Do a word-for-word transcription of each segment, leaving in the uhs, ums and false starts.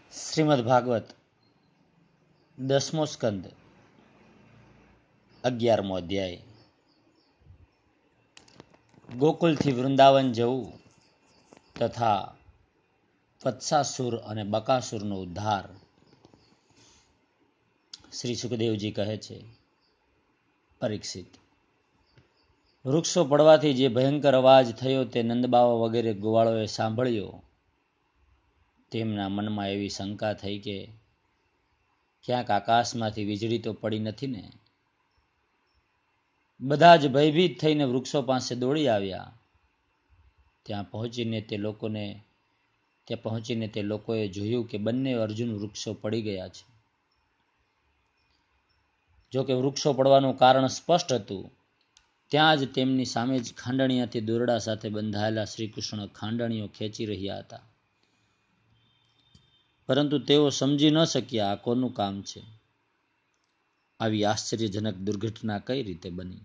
શ્રીમદ ભાગવત દસમો સ્કંદ અગિયારમો અધ્યાય. ગોકુલથી વૃંદાવન જવું તથા વત્સાસુર અને બકાસુરનો ઉદ્ધાર. શ્રી સુખદેવજી કહે છે, પરીક્ષિત, વૃક્ષો પડવાથી જે ભયંકર અવાજ થયો તે નંદબાવા વગેરે ગોવાળોએ સાંભળ્યો. તેમના મનમાં એવી શંકા થઈ કે ક્યાંક આકાશમાંથી વીજળી તો પડી નથી ને. બધા જ ભયભીત થઈને વૃક્ષો પાસે દોડી આવ્યા. ત્યાં પહોંચીને તે લોકોને ત્યાં પહોંચીને તે લોકોએ જોયું કે બંને અર્જુન વૃક્ષો પડી ગયા છે. જો કે વૃક્ષો પડવાનું કારણ સ્પષ્ટ હતું. ત્યાં જ તેમની સામે જ ખાંડણીયાથી દોરડા સાથે બંધાયેલા શ્રી કૃષ્ણ ખાંડણીઓ ખેંચી રહ્યા હતા. પરંતુ તેઓ સમજી ન શક્યા આ કોનું કામ છે. આવી આશ્ચર્યજનક દુર્ઘટના કઈ રીતે બની?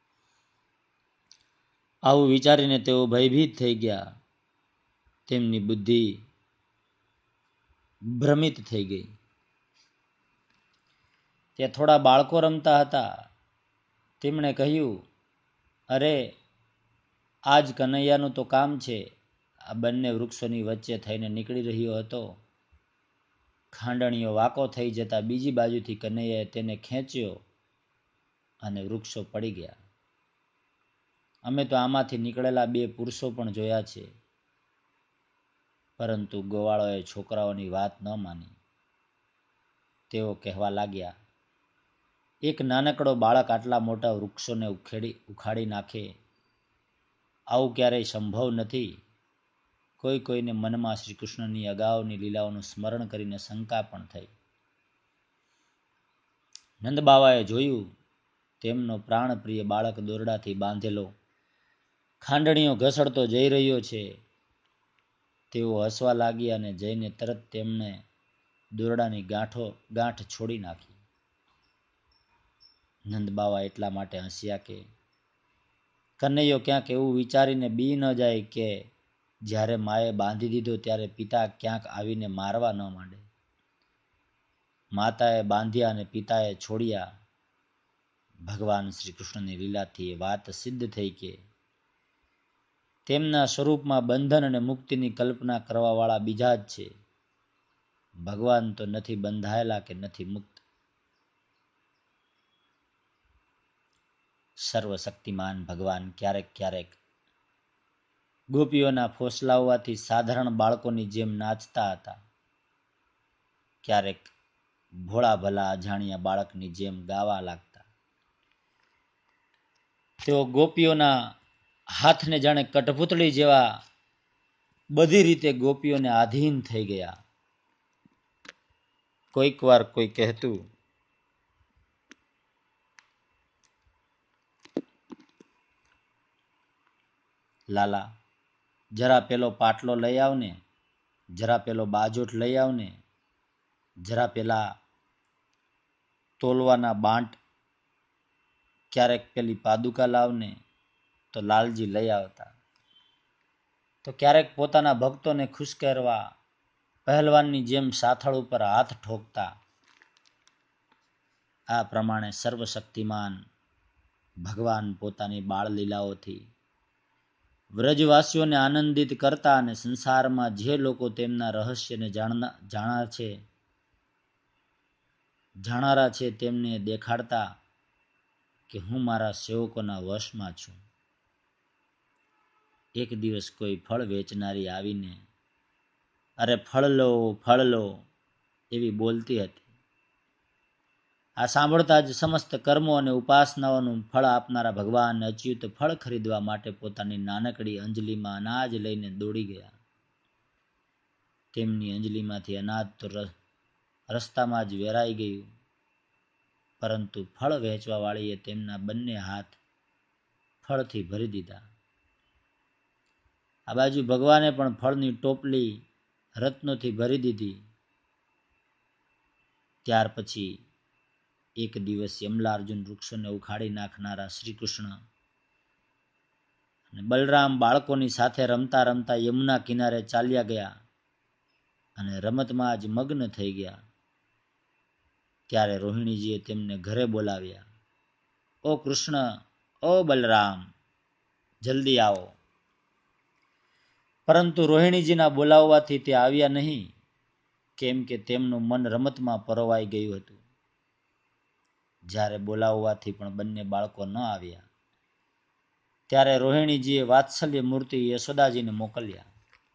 આવું વિચારીને તેઓ ભયભીત થઈ ગયા. તેમની બુદ્ધિ ભ્રમિત થઈ ગઈ. ત્યાં થોડા બાળકો રમતા હતા. તેમણે કહ્યું, અરે, આજ કનૈયાનું તો કામ છે. આ બંને વૃક્ષોની વચ્ચે થઈને નીકળી રહ્યો હતો. ખાંડણીઓ વાંકો થઈ જતા બીજી બાજુથી કનૈયાએ તેને ખેંચ્યો અને વૃક્ષો પડી ગયા. અમે તો આમાંથી નીકળેલા બે પુરુષો પણ જોયા છે. પરંતુ ગોવાળોએ છોકરાઓની વાત ન માની. તેઓ કહેવા લાગ્યા, એક નાનકડો બાળક આટલા મોટા વૃક્ષોને ઉખેડી ઉખાડી નાખે, આવું ક્યારેય સંભવ નથી. કોઈ કોઈને મનમાં શ્રી કૃષ્ણની અગાઉની લીલાઓનું સ્મરણ કરીને શંકા પણ થઈ. નંદબાવાએ જોયું, તેમનો પ્રાણપ્રિય બાળક દોરડાથી બાંધેલો ખાંડણીઓ ઘસડતો જઈ રહ્યો છે. તેઓ હસવા લાગ્યા અને જઈને તરત તેમને દોરડાની ગાંઠો ગાંઠ છોડી નાખી. નંદબાવા એટલા માટે હસ્યા કે કનૈયો ક્યાંક એવું વિચારીને બી ન જાય કે જ્યારે માએ બાંધી દીધો ત્યારે પિતા ક્યાંક આવીને મારવા ન માંડે. માતાએ બાંધ્યા અને પિતાએ છોડ્યા. ભગવાન શ્રી કૃષ્ણની લીલાથી એ વાત સિદ્ધ થઈ કે તેમના સ્વરૂપમાં બંધન અને મુક્તિની કલ્પના કરવાવાળા બીજા જ છે. ભગવાન તો નથી બંધાયેલા કે નથી મુક્ત. સર્વશક્તિમાન ભગવાન ક્યારેક ક્યારેક ગોપીઓના ફોસલાવવાથી સાધારણ બાળકોની જેમ નાચતા હતા. ક્યારેક ભોળા ભલા અજાણ્યા બાળકની જેમ ગાવા લાગતા. તેઓ ગોપીઓના હાથને જાણે કઠપૂતળી જેવા બધી રીતે ગોપીઓને આધીન થઈ ગયા. કોઈક વાર કોઈ કહેતું, લાલા, જરા પેલો પાટલો લઈ આવને, જરા પેલો બાજોટ લઈ આવને, જરા પેલા તોલવાના બાંટ, ક્યારેક પેલી પાદુકા લાવને. તો લાલજી લઈ આવતા. તો ક્યારેક પોતાના ભક્તોને ખુશ કરવા પહેલવાનની જેમ સાથળ ઉપર હાથ ઠોકતા. આ પ્રમાણે સર્વશક્તિમાન ભગવાન પોતાની બાળ લીલાઓથી વ્રજવાસીઓને આનંદિત કરતા અને સંસારમાં જે લોકો તેમના રહસ્યને જાણના જાણા છે જાણારા છે તેમને દેખાડતા કે હું મારા સેવકોના વશમાં છું. એક દિવસ કોઈ ફળ વેચનારી આવીને અરે ફળ લો ફળ લો એવી બોલતી હતી. આ સાંભળતા જ સમસ્ત કર્મો અને ઉપાસનાઓનું ફળ આપનારા ભગવાન અચ્યુત ફળ ખરીદવા માટે પોતાની નાનકડી અંજલિમાં અનાજ લઈને દોડી ગયા. તેમની અંજલિમાંથી અનાજ તો રસ્તામાં જ વેરાઈ ગયું. પરંતુ ફળ વેચવા વાળીએ તેમના બંને હાથ ફળથી ભરી દીધા. આ બાજુ ભગવાને પણ ફળની ટોપલી રત્નોથી ભરી દીધી. ત્યાર પછી એક દિવસ યમલાર્જુન વૃક્ષોને ઉખાડી નાખનારા શ્રી કૃષ્ણ અને બલરામ બાળકોની સાથે રમતા રમતા યમુના કિનારે ચાલ્યા ગયા. અને રમતમાં જ મગ્ન થઈ ગયા. ત્યારે રોહિણીજીએ તેમને ઘરે બોલાવ્યા. ઓ કૃષ્ણ, ઓ બલરામ, જલ્દી આવો. પરંતુ રોહિણીજીના બોલાવવાથી તે આવ્યા નહીં, કેમ કે તેમનું મન રમતમાં પરોવાઈ ગયું હતું. જ્યારે બોલાવવાથી પણ બંને બાળકો ન આવ્યા, ત્યારે રોહિણીજીએ વાત્સલ્ય મૂર્તિ યશોદાજીને મોકલ્યા.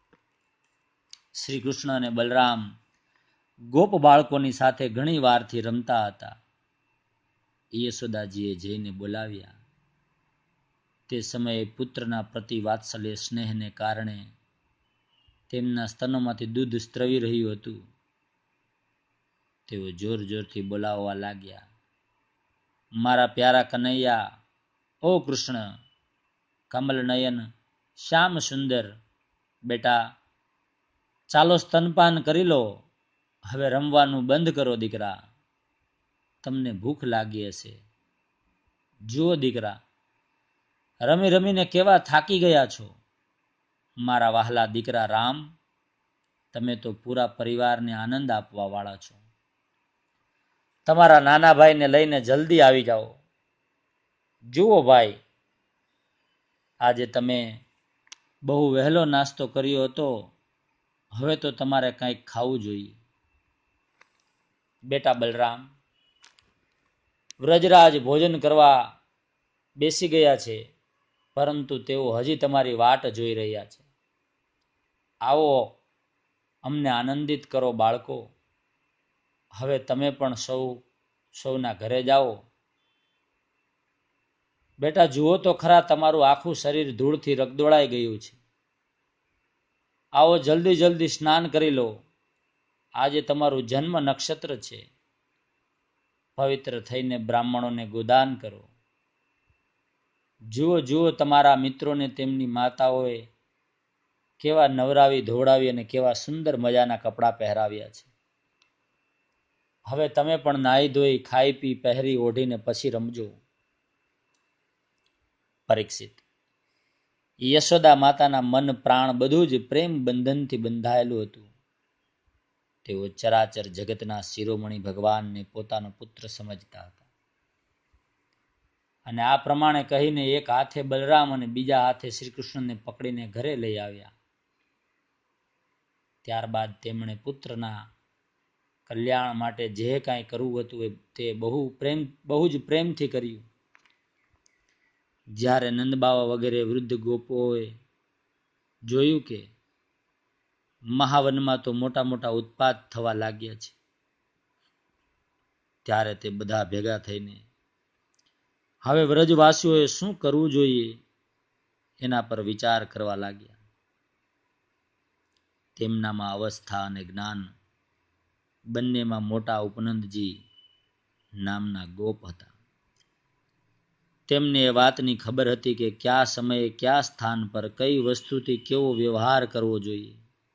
શ્રી કૃષ્ણ અને બલરામ ગોપ બાળકોની સાથે ઘણી વારથી રમતા હતા. યશોદાજીએ જઈને બોલાવ્યા. તે સમયે પુત્રના પ્રતિ વાત્સલ્ય સ્નેહને કારણે તેમના સ્તનોમાંથી દૂધ સ્ત્રવી રહ્યું હતું. તેઓ જોર જોરથી બોલાવવા લાગ્યા, મારા પ્યારા કનૈયા, ઓ કૃષ્ણ, કમલ નયન, શ્યામ સુંદર, બેટા ચાલો સ્તનપાન કરી લો. હવે રમવાનું બંધ કરો દીકરા, તમને ભૂખ લાગી હશે. જુઓ દીકરા, રમી રમીને કેવા થાકી ગયા છો. મારા વહાલા દીકરા રામ, તમે તો પૂરા પરિવારને આનંદ આપવા વાળા છો. તમારા નાના ભાઈને લઈને જલ્દી આવી જાઓ. જુઓ ભાઈ, આજે તમે બહુ વહેલો નાસ્તો કર્યો હતો, હવે તો તમારે કંઈક ખાવું જોઈએ. બેટા બલરામ, વ્રજરાજ ભોજન કરવા બેસી ગયા છે, પરંતુ તેઓ હજી તમારી વાટ જોઈ રહ્યા છે. આવો, અમને આનંદિત કરો બાળકો. હવે તમે પણ સૌ સૌના ઘરે જાઓ. બેટા જુઓ તો ખરા, તમારું આખું શરીર ધૂળથી રગદોળાઈ ગયું છે. આવો જલ્દી જલ્દી સ્નાન કરી લો. આજે તમારું જન્મ નક્ષત્ર છે. પવિત્ર થઈને બ્રાહ્મણોને ગોદાન કરો. જુઓ જુઓ, તમારા મિત્રોને તેમની માતાઓએ કેવા નવરાવી ધોવડાવી અને કેવા સુંદર મજાના કપડાં પહેરાવ્યા છે. હવે તમે પણ નાહી ધોઈ ખાઈ પી પહેરી ઓઢીને પછી રમજો. પરીક્ષિત, યશોદા માતાના મન પ્રાણ બધું જ પ્રેમ બંધનથી બંધાયેલું હતું. તેઓ ચરાચર જગતના શિરોમણી ભગવાનને પોતાનો પુત્ર સમજતા હતા. અને આ પ્રમાણે કહીને એક હાથે બલરામ અને બીજા હાથે શ્રી કૃષ્ણને પકડીને ઘરે લઈ આવ્યા. ત્યારબાદ તેમણે પુત્રના કલ્યાણ માટે જે કાંઈ કરવું હતું તે બહુ પ્રેમ બહુ જ પ્રેમથી કર્યું. જ્યારે નંદબાવા વગેરે વૃદ્ધ ગોપોએ જોયું કે મહાવનમાં તો મોટા મોટા ઉત્પાત થવા લાગ્યા છે, ત્યારે તે બધા ભેગા થઈને હવે વ્રજવાસીઓએ શું કરવું જોઈએ એના પર વિચાર કરવા લાગ્યા. તેમનામાં અવસ્થા અને જ્ઞાન બંનેમાં મોટા ઉપનંદજી નામના ગોપ હતા. તેમને એ વાતની ખબર હતી કે કયા સમયે કયા સ્થાન પર કઈ વસ્તુથી કેવો વ્યવહાર કરવો જોઈએ.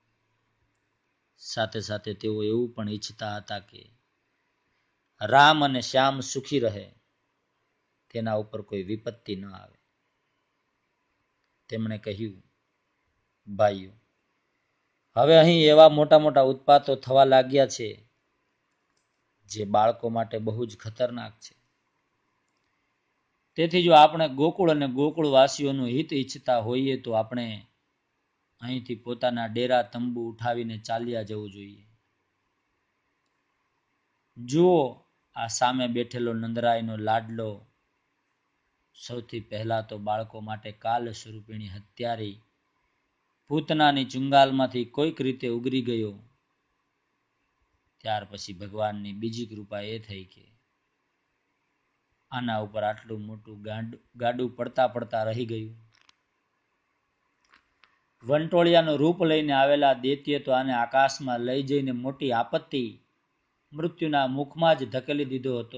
સાથે સાથે તેઓ એવું પણ ઈચ્છતા હતા કે રામ અને શ્યામ સુખી રહે, તેના ઉપર કોઈ વિપત્તિ ન આવે. તેમણે કહ્યું, ભાઈઓ, હવે અહીં એવા મોટા મોટા ઉત્પાતો થવા લાગ્યા છે જે બાળકો માટે બહુ જ ખતરનાક છે. તેથી જો આપણે ગોકુળ અને ગોકુળવાસીઓનું હિત ઈચ્છતા હોઈએ તો આપણે અહીંથી પોતાના ડેરા તંબુ ઉઠાવીને ચાલ્યા જવું જોઈએ. જુઓ, આ સામે બેઠેલો નંદરાયનો લાડલો સૌથી પહેલા તો બાળકો માટે કાલ સ્વરૂપિણી હત્યારી પૂતનાની ચુંગાલમાંથી કોઈક રીતે ઉગરી ગયો. ત્યાર પછી ભગવાનની બીજી કૃપા એ થઈ કે આના ઉપર આટલું મોટું ગાડું પડતા પડતા રહી ગયું. વંટોળિયાનું રૂપ લઈને આવેલા દૈત્ય તો આને આકાશમાં લઈ જઈને મોટી આપત્તિ મૃત્યુના મુખમાં જ ધકેલી દીધો હતો.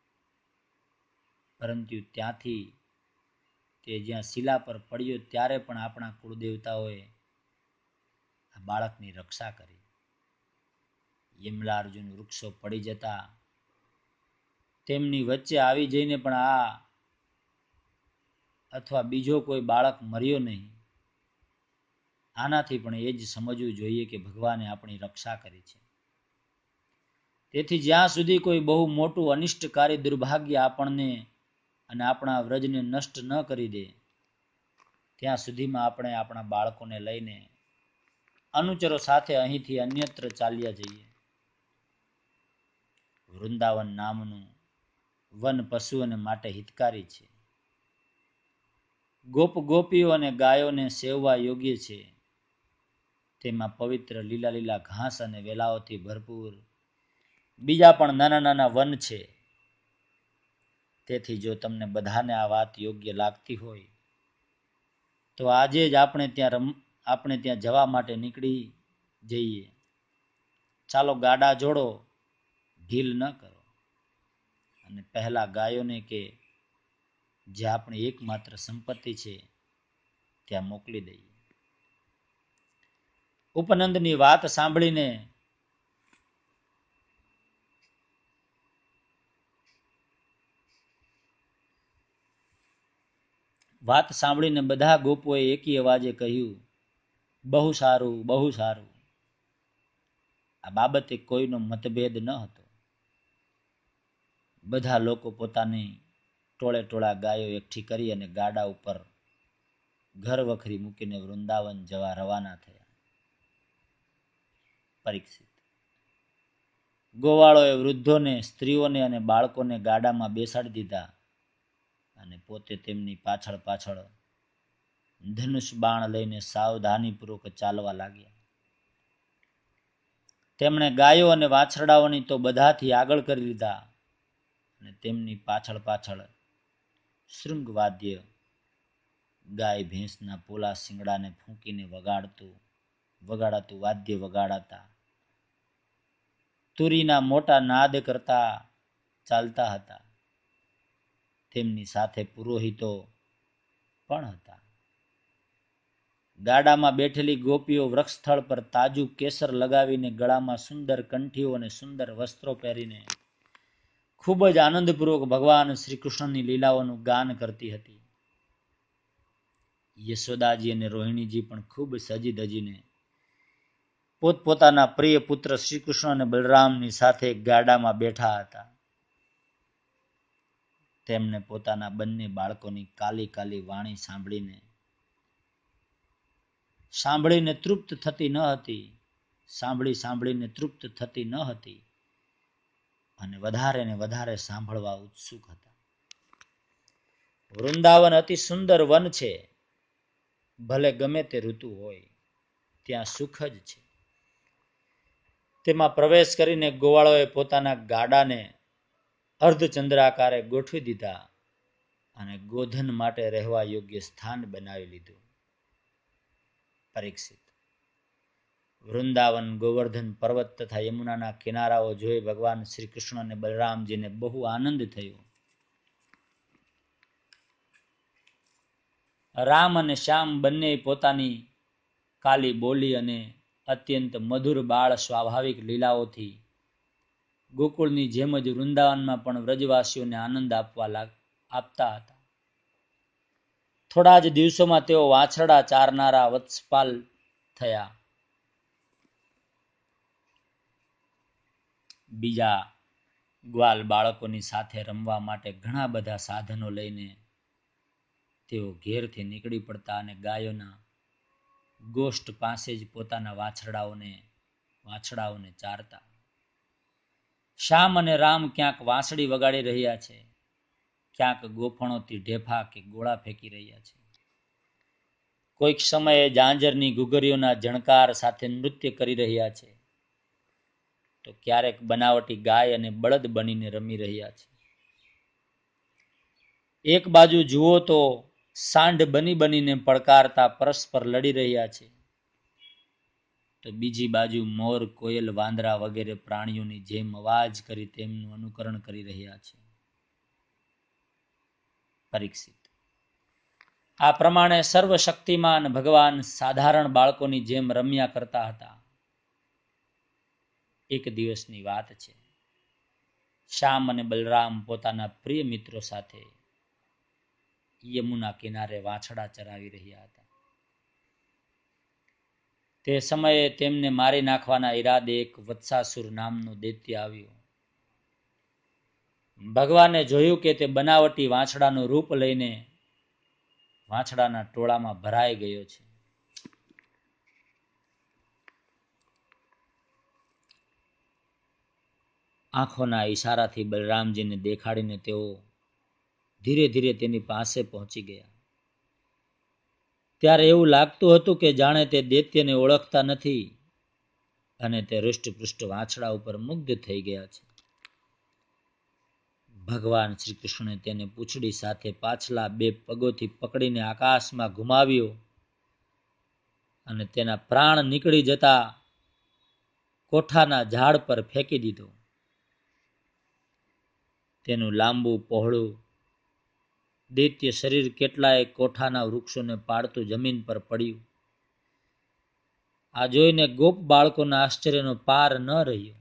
પરંતુ ત્યાંથી તે જ્યાં શિલા પર પડ્યો ત્યારે પણ આપણા કુળદેવતાઓએ આ બાળકની રક્ષા કરી. યમલાર્જુન વૃક્ષો પડી જતા તેમની વચ્ચે આવી જઈને પણ આ અથવા બીજો કોઈ બાળક મર્યો નહીં. આનાથી પણ એ જ સમજવું જોઈએ કે ભગવાને આપણી રક્ષા કરી છે. તેથી જ્યાં સુધી કોઈ બહુ મોટું અનિષ્ટકારી દુર્ભાગ્ય આપણને અને આપણા વ્રજને નષ્ટ ન કરી દે, ત્યાં સુધીમાં આપણે આપણા બાળકોને લઈને અનુચરો સાથે અહીંથી અન્યત્ર ચાલ્યા જઈએ. વૃંદાવન નામનું વન પશુઓને માટે હિતકારી છે. ગોપ ગોપીઓ અને ગાયોને સેવવા યોગ્ય છે. તેમાં પવિત્ર લીલા લીલા ઘાસ અને વેલાઓથી ભરપૂર બીજા પણ નાના નાના વન છે. તેથી જો તમને બધાને આ વાત યોગ્ય લાગતી હોય તો આજે જ આપણે ત્યાં રમ આપણે ત્યાં જવા માટે નીકળી જઈએ. ચાલો ગાડા જોડો, ઢીલ ન કરો અને પહેલા ગાયોને કે જે આપણી એકમાત્ર સંપત્તિ છે ત્યાં મોકલી દઈએ. ઉપનંદની વાત સાંભળીને વાત સાંભળીને બધા ગોપોએ એકી અવાજે કહ્યું, બહુ સારું, બહુ સારું. આ બાબતે કોઈનો મતભેદ ન હતો. બધા લોકો પોતાની ટોળે ટોળા ગાયો એકઠી કરી અને ગાડા ઉપર ઘર વખરી મૂકીને વૃંદાવન જવા રવાના થયા. પરીક્ષિત ગોવાળોએ વૃદ્ધોને, સ્ત્રીઓને અને બાળકોને ગાડામાં બેસાડી દીધા અને પોતે તેમની પાછળ પાછળ ધનુષ બાણ લઈને સાવધાનીપૂર્વક ચાલવા લાગ્યા. તેમણે ગાયો અને વાછરડાઓની તો બધાથી આગળ કરી લીધા અને તેમની પાછળ પાછળ શૃંગવાદ્ય ગાય ભેંસના પોલા શિંગડાને ફૂંકીને વગાડતું વગાડાતું વાદ્ય વગાડાતા, તુરીના મોટા નાદ કરતા ચાલતા હતા. તેમની સાથે પુરોહિતો પણ હતા. ગાડામાં બેઠેલી ગોપીઓ વૃક્ષસ્થળ પર તાજું કેસર લગાવીને ગળામાં સુંદર કંઠીઓ અને સુંદર વસ્ત્રો પહેરીને ખૂબ જ આનંદપૂર્વક ભગવાન શ્રી કૃષ્ણની લીલાઓનું ગાન કરતી હતી. યશોદાજી અને રોહિણીજી પણ ખૂબ સજી ધજીને પોતપોતાના પ્રિય પુત્ર શ્રી કૃષ્ણ અને બલરામની સાથે ગાડામાં બેઠા હતા. તેમને પોતાના બંને બાળકોની કાલી કાલી વાણી સાંભળીને સાંભળીને તૃપ્ત થતી ન હતી સાંભળી સાંભળીને તૃપ્ત થતી ન હતી અને વધારે ને વધારે સાંભળવા ઉત્સુક હતા. વૃંદાવન અતિ સુંદર વન છે. ભલે ગમે તે ઋતુ હોય, ત્યાં સુખ જ છે. તેમાં પ્રવેશ કરીને ગોવાળોએ પોતાના ગાડાને અર્ધચંદ્રાકારે ગોઠવી દીધા અને ગોધન માટે રહેવા યોગ્ય સ્થાન બનાવી લીધું. પરીક્ષિત વૃંદાવન, ગોવર્ધન પર્વત તથા યમુનાના કિનારાઓ જોઈ ભગવાન શ્રી કૃષ્ણ અને બલરામજીને બહુ આનંદ થયો. રામ અને શ્યામ બંને પોતાની કાલી બોલી અને અત્યંત મધુર બાળ સ્વાભાવિક લીલાઓથી ગોકુળની જેમ જ વૃંદાવનમાં પણ વ્રજવાસીઓને આનંદ આપવા લાગ આપતા હતા. થોડા જ દિવસોમાં તેઓ વાછરડા ચારનારા વત્સપાલ થયા. બીજા ગ્વાલ બાળકોની સાથે રમવા માટે ઘણા બધા સાધનો લઈને તેઓ ઘેરથી નીકળી પડતા અને ગાયોના ગોષ્ઠ પાસે જ પોતાના વાછરડાઓને વાછડાઓને ચારતા. શ્યામ અને રામ ક્યાંક વાંસળી વગાડી રહ્યા છે, ક્યાંક ગોફણોથી ઢેફા કે ગોળા ફેંકી રહ્યા છે. કોઈક સમયે ઝાંઝરની ઘૂઘરીઓના ઝણકાર સાથે નૃત્ય કરી રહ્યા છે, તો ક્યારેક બનાવટી ગાય અને બળદ બનીને રમી રહ્યા છે. એક બાજુ જુઓ તો સાંઢ બની બનીને પડકારતા પરસ્પર લડી રહ્યા છે, તો બીજી બાજુ મોર, કોયલ, વાંદરા વગેરે પ્રાણીઓની જેમ અવાજ કરી તેમનું અનુકરણ કરી રહ્યા છે. પરીક્ષિત આ પ્રમાણે સર્વશક્તિમાન ભગવાન સાધારણ બાળકોની જેમ રમ્યા કરતા હતા. એક દિવસની વાત છે. શ્યામ અને બલરામ પોતાના પ્રિય મિત્રો સાથે યમુના કિનારે વાછડા ચરાવી રહ્યા હતા. તે સમયે તેમને મારી નાખવાના ઈરાદે એક વત્સાસુર નામનો દૈત્ય આવ્યો. ભગવાને જોયું કે તે બનાવટી વાછડાનું રૂપ લઈને વાછડાના ટોળામાં ભરાઈ ગયો છે. આંખોના ઈશારાથી બલરામજીને દેખાડીને તેઓ ધીરે ધીરે તેની પાસે પહોંચી ગયા. ત્યારે એવું લાગતું હતું કે જાણે તે દૈત્યને ઓળખતા નથી અને તે હૃષ્ટપૃષ્ટ વાછડા ઉપર મુગ્ધ થઈ ગયા છે. ભગવાન શ્રી કૃષ્ણે તેને પૂંછડી સાથે પાછલા બે પગોથી પકડીને આકાશમાં ઘુમાવ્યો અને તેના પ્રાણ નીકળી જતા કોઠાના ઝાડ પર ફેંકી દીધો. તેનું લાંબુ પહોળું દૈત્ય શરીર કેટલાય કોઠાના વૃક્ષોને પાડતું જમીન પર પડ્યું. આ જોઈને ગોપ બાળકોના આશ્ચર્યનો પાર ન રહ્યો.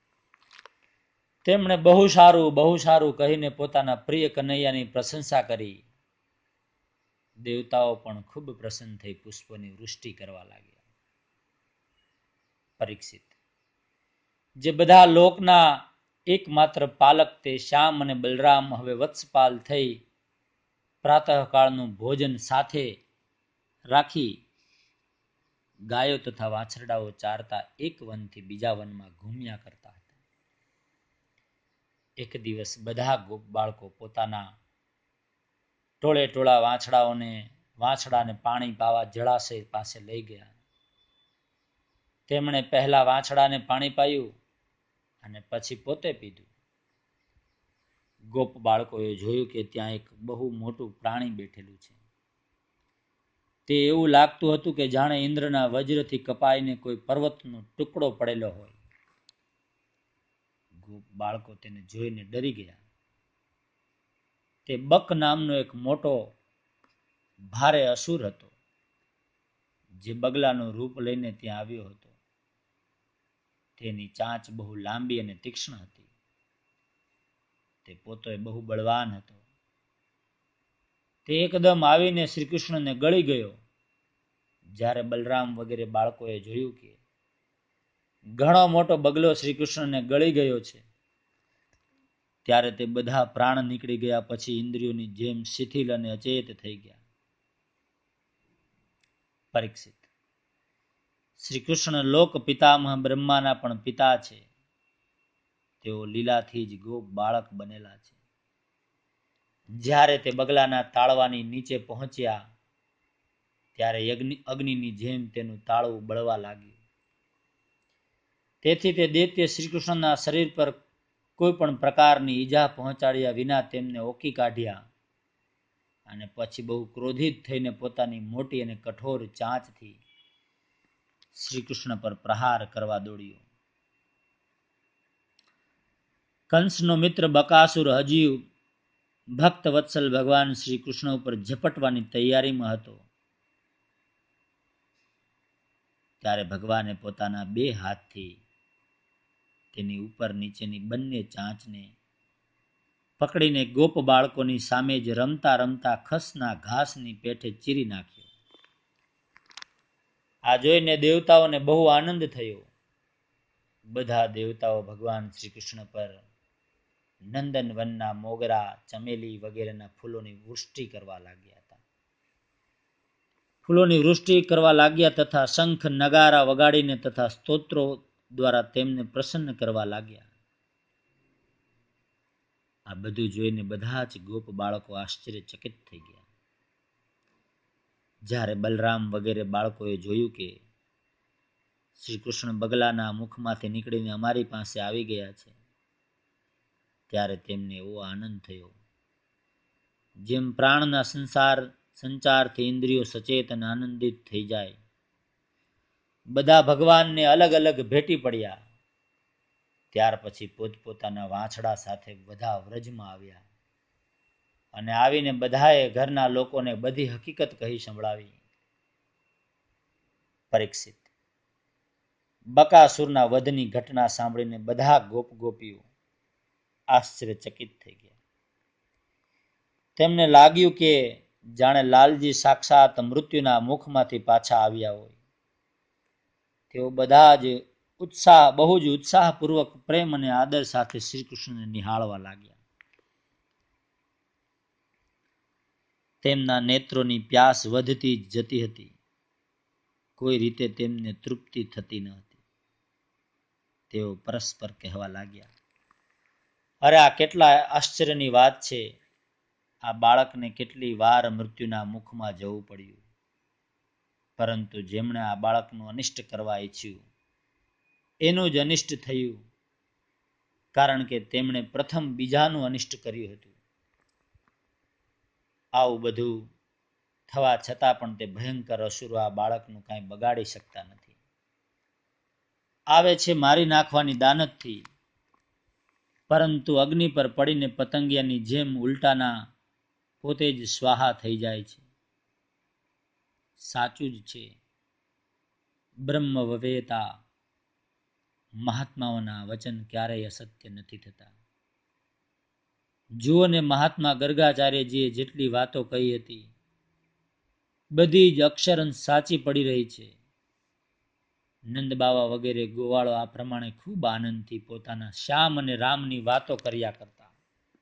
તેમણે બહુ સારું બહુ સારું કહીને પોતાના પ્રિય કનૈયાની પ્રશંસા કરી. દેવતાઓ પણ ખૂબ પ્રસન્ન થઈ પુષ્પોની વૃષ્ટિ કરવા લાગ્યા. પરીક્ષિત, જે બધા લોકના એકમાત્ર પાલક તે શ્યામ અને બલરામ હવે વત્સપાલ થઈ પ્રાતઃકાળનું ભોજન સાથે રાખી ગાયો તથા વાછરડાઓ ચારતા એક વનથી બીજા વનમાં ઘૂમ્યા કરતા હતા. એક દિવસ બધા ગોપ બાળકો પોતાના ટોળે ટોળા વાછડાઓને વાછડાને પાણી પાવા જળાશય પાસે લઈ ગયા. તેમણે પહેલા વાછડાને પાણી પાયું અને પછી પોતે પીધું. ગોપ બાળકોએ જોયું કે ત્યાં એક બહુ મોટું પ્રાણી બેઠેલું છે. તે એવું લાગતું હતું કે જાણે ઇન્દ્રના વજ્રથી કપાઈને કોઈ પર્વતનો ટુકડો પડેલો હોય. ગોપ બાળકો તેને જોઈને ડરી ગયા. તે બક નામનો એક મોટો ભારે અસુર હતો, જે બગલાનું રૂપ લઈને ત્યાં આવ્યો હતો. તેની ચાંચ બહુ લાંબી અને તીક્ષ્ણ હતી. તે પોતે બહુ બળવાન હતો. તે એકદમ આવીને શ્રી કૃષ્ણને ગળી ગયો. જ્યારે બલરામ વગેરે બાળકોએ જોયું કે ઘણો મોટો બગલો શ્રી કૃષ્ણને ગળી ગયો છે, ત્યારે તે બધા પ્રાણ નીકળી ગયા પછી ઇન્દ્રિયોની જેમ શિથિલ અને અચેત થઈ ગયા. પરીક્ષિત, શ્રી કૃષ્ણ લોક પિતામહ બ્રહ્માના પણ પિતા છે. તેઓ લીલાથી જ ગોપ બાળક બનેલા છે. જ્યારે તે બગલાના તાળવાની નીચે પહોંચ્યા ત્યારે અગ્નિની જેમ તેનું તાળવું બળવા લાગ્યું. તેથી તે દૈત્ય શ્રી કૃષ્ણના શરીર પર કોઈ પણ પ્રકારની ઈજા પહોંચાડ્યા વિના તેમને ઓકી કાઢ્યા અને પછી બહુ ક્રોધિત થઈને પોતાની મોટી અને કઠોર ચાંચથી શ્રી કૃષ્ણ પર પ્રહાર કરવા દોડ્યો. કંસનો મિત્ર બકાસુર હજી ભક્ત વત્સલ ભગવાન શ્રી કૃષ્ણ ઉપર ઝપટવાની તૈયારીમાં હતો. ત્યારે ભગવાને પોતાના બે હાથથી તેની ઉપર નીચેની બંને ચાંચને પકડીને ગોપ બાળકોની સામે જ રમતા રમતા ખસના ઘાસની પેઠે ચીરી નાખ્યો. આ જોઈને દેવતાઓને બહુ આનંદ થયો. બધા દેવતાઓ ભગવાન શ્રી કૃષ્ણ પર નંદનવનના મોગરા, ચમેલી વગેરેના ફૂલોની વૃષ્ટિ કરવા લાગ્યા હતા. ફૂલોની વૃષ્ટિ કરવા લાગ્યા તથા શંખ નગારા વગાડીને તથા સ્તોત્રો દ્વારા તેમને પ્રસન્ન કરવા લાગ્યા. આ બધું જોઈને બધા જ ગોપ બાળકો આશ્ચર્યચકિત થઈ ગયા. જ્યારે બલરામ વગેરે બાળકોએ જોયું કે શ્રી કૃષ્ણ બગલાના મુખમાંથી નીકળીને અમારી પાસે આવી ગયા છે, ત્યારે તેમને એવો આનંદ થયો જેમ પ્રાણના સંસાર સંચારથી ઇન્દ્રિયો સચેત અને આનંદિત થઈ જાય. બધા ભગવાનને અલગ અલગ ભેટી પડ્યા. ત્યાર પછી પોતપોતાના વાછડા સાથે બધા વ્રજમાં આવ્યા અને આવીને બધાએ ઘરના લોકોને બધી હકીકત કહી સંભળાવી. પરીક્ષિત, બકાસુરના વધની ઘટના સાંભળીને બધા ગોપ ગોપીઓ આશ્ચર્યચકિત થઈ ગયા. તેમને લાગ્યું કે જાણે લાલજી સાક્ષાત મૃત્યુના મુખમાંથી પાછા આવ્યા હોય. તેઓ બધા જ ઉત્સાહ બહુ જ ઉત્સાહપૂર્વક પ્રેમ અને આદર સાથે શ્રી કૃષ્ણને નિહાળવા લાગ્યા. તેમના નેત્રોની પ્યાસ વધતી જ જતી હતી. કોઈ રીતે તેમને તૃપ્તિ થતી ન હતી. તેઓ પરસ્પર કહેવા લાગ્યા, અરે આ કેટલા આશ્ચર્યની વાત છે. આ બાળકને કેટલી વાર મૃત્યુના મુખમાં જવું પડ્યું, પરંતુ જેમણે આ બાળકનું અનિષ્ટ કરવા ઈચ્છ્યું એનું જ અનિષ્ટ થયું, કારણ કે તેમણે પ્રથમ બીજાનું અનિષ્ટ કર્યું હતું. આવું બધું થવા છતાં પણ તે ભયંકર અસુરો આ બાળકનું કાંઈ બગાડી શકતા નથી. આવે છે મારી નાખવાની દાનતથી, પરંતુ અગ્નિ પર પડીને પતંગિયાની જેમ ઉલટાના પોતે જ સ્વાહા થઈ જાય છે. સાચું જ છે, બ્રહ્મ વવેતા મહાત્માઓના વચન ક્યારેય અસત્ય નથી થતા. જુઓ ને, મહાત્મા ગર્ગાચાર્યજીએ જેટલી વાતો કહી હતી બધી જ અક્ષરંશ સાચી પડી રહી છે. નંદ બાવા વગેરે ગોવાળો આ પ્રમાણે ખૂબ આનંદથી પોતાના શ્યામ અને રામની વાતો કર્યા કરતા.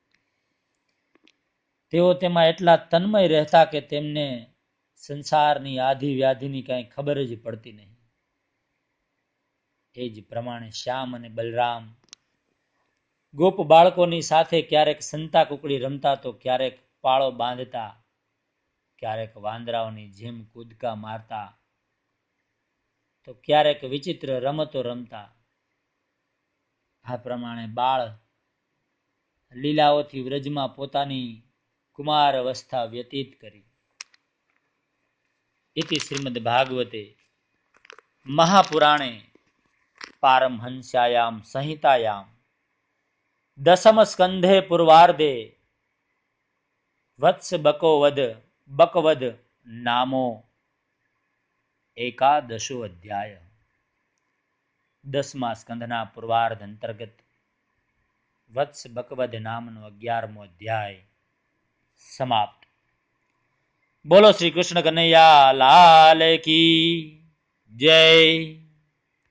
તેઓ તેમાં એટલા તન્મય રહેતા કે તેમને સંસારની આધિ વ્યાધિની કાંઈ ખબર જ પડતી નહીં. એ જ પ્રમાણે શ્યામ અને બલરામ ગોપ બાળકોની સાથે ક્યારેક સંતા કુકડી રમતા તો ક્યારેક પાળો બાંધતા, ક્યારેક વાંદરાઓની જેમ કૂદકા મારતા, તો ક્યારેક વિચિત્ર રમતો રમતા. આ પ્રમાણે બાળ લીલાઓથી વ્રજમાં પોતાની કુમાર અવસ્થા વ્યતીત કરી. ઇતિ શ્રીમદ ભાગવતે મહાપુરાણે પારમહંસ્યાયામ સંહિતાયામ દસમ સ્કંધે પૂર્વાર્ધે વત્સ બકોવદ બકવદ નામો એકાદશો અધ્યાય. દસમા સ્કંધના પૂર્વાર્ધ અંતર્ગત વત્સ બકવદ નામનો અગિયારમો અધ્યાય સમાપ્ત. બોલો શ્રી કૃષ્ણ કનૈયા લાલ કી જય.